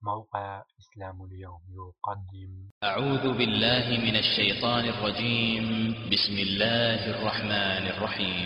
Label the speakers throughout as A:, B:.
A: موقع إسلام اليوم يقدم.
B: أعوذ بالله من الشيطان الرجيم. بسم الله الرحمن الرحيم.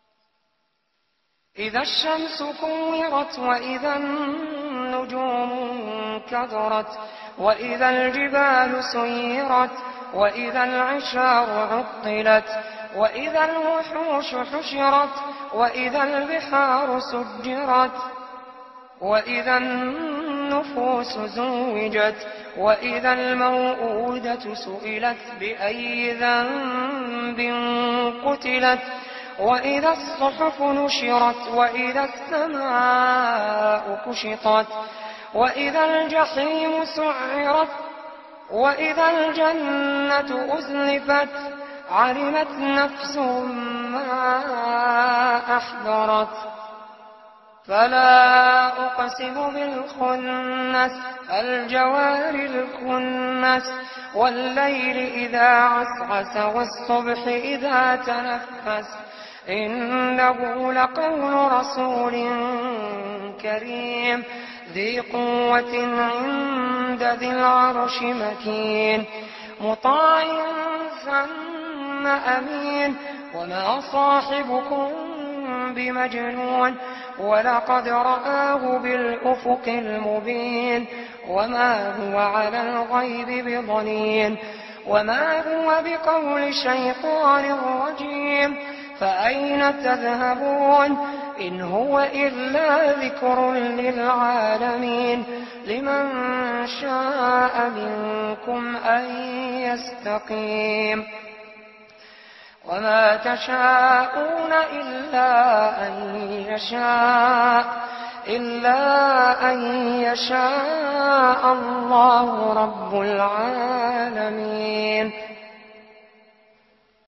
C: إذا الشمس كورت وإذا النجوم انكدرت وإذا الجبال سيرت وإذا العشار عطلت وإذا الوحوش حشرت وإذا البحار سجرت وإذا النفوس زوجت وإذا الموءودة سئلت بأي ذنب قتلت وإذا الصحف نشرت وإذا السماء كشطت وإذا الجحيم سعرت وإذا الجنة أزلفت علمت نفس ما أحضرت فلا أقسم بالخنس الجوار الكنس والليل إذا عسعس والصبح إذا تنفس إنه لقول رسول كريم ذي قوة عند ذي العرش مكين مطاع ثم أمين وما صاحبكم بمجنون ولقد رآه بالأفق المبين وما هو على الغيب بضنين وما هو بقول شيطان رجيم فأين تذهبون إن هو إلا ذكر للعالمين لمن شاء منكم أن يستقيم وما تشاءون إلا أن يشاء الله رب العالمين.